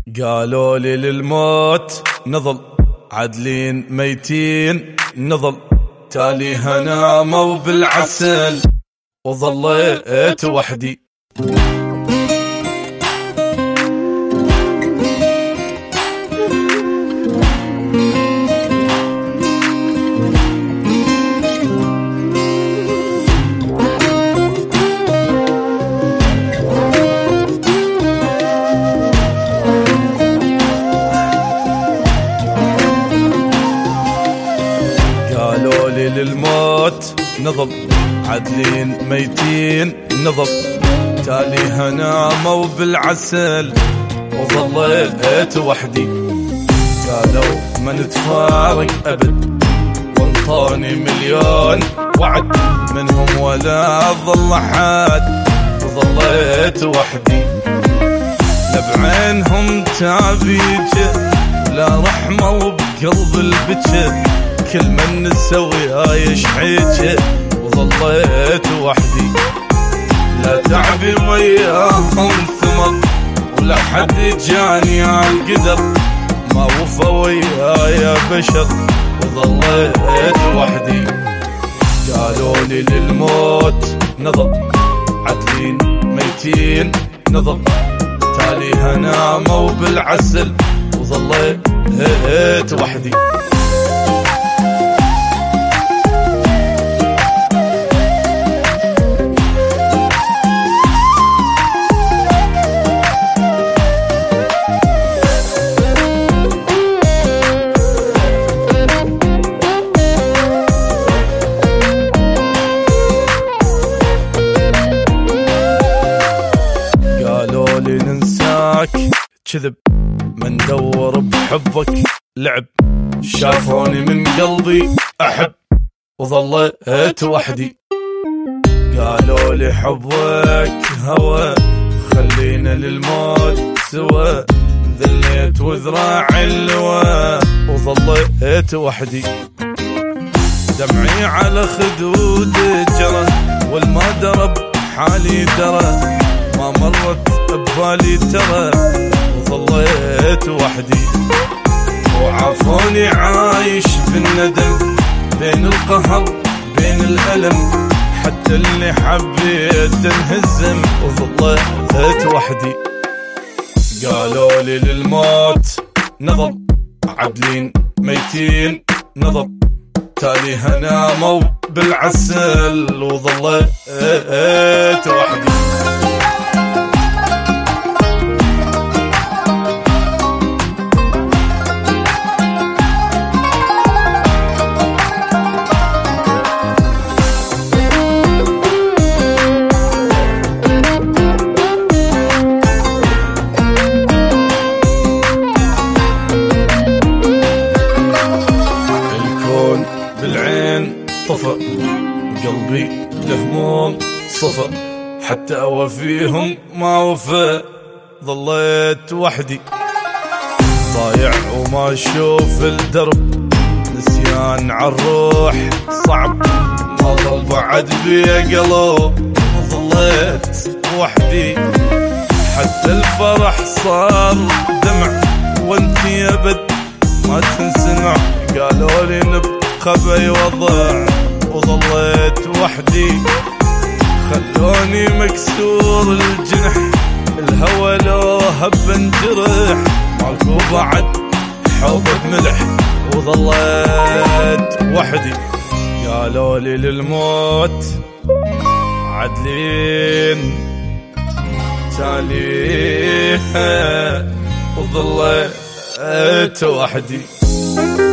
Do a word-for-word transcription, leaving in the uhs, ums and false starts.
قالوا لي للموت نظل عدلين ميتين نظل تالي هناموا بالعسل وظليت وحدي. قالوا لي للموت نظل عدلين ميتين نظل تالي هناموا بالعسل وظليت وحدي. قالوا ما نتفارق أبد وانطوني مليون وعد منهم ولا ظل حد وظليت وحدي. لا بعينهم تعبيجة ولا رحمة وبقلب البجة كل من نسوي هاي شحيجة وظليت وحدي. لا تعبي وياهم ثمر ولا حد جاني عالقدر ما وفى ويايا بشر وظليت وحدي. قالوا لي للموت نظر عدلين ميتين نظر تالي هناموا بالعسل وظليت وحدي. ننساك كذب من دور بحبك لعب شافوني من قلبي أحب وظليت وحدي. قالوا لي حبك هوى خلينا للموت سوا ذليت وذراعي اللواء وظليت وحدي. دمعي على خدود جرى والما درب حالي درى ما مرت ببالي ترى وظليت وحدي. وعافوني عايش بالندم بين القهر بين الألم حتى اللي حبيت انهزم وظليت وحدي. قالوا لي للموت نظل عدلين ميتين نظل تالي هناموا بالعسل وظليت وحدي. بالعين طفى قلبي لهموم صفى حتى أوفيهم ما وفى ظليت وحدي. ضايع وما أشوف الدرب نسيان عالروح صعب ما ظل بعد بيا قلب ظليت وحدي. حتى الفرح صار دمع وانتي أبد ما تنسمع. قالوا لي نبقى خبي وضع وظليت وحدي. خلوني مكسور الجنح الهوى لو هب انجرح ماكو بعد حب بملح وظليت وحدي. قالوا لي للموت عدلين تاليها وظليت وحدي.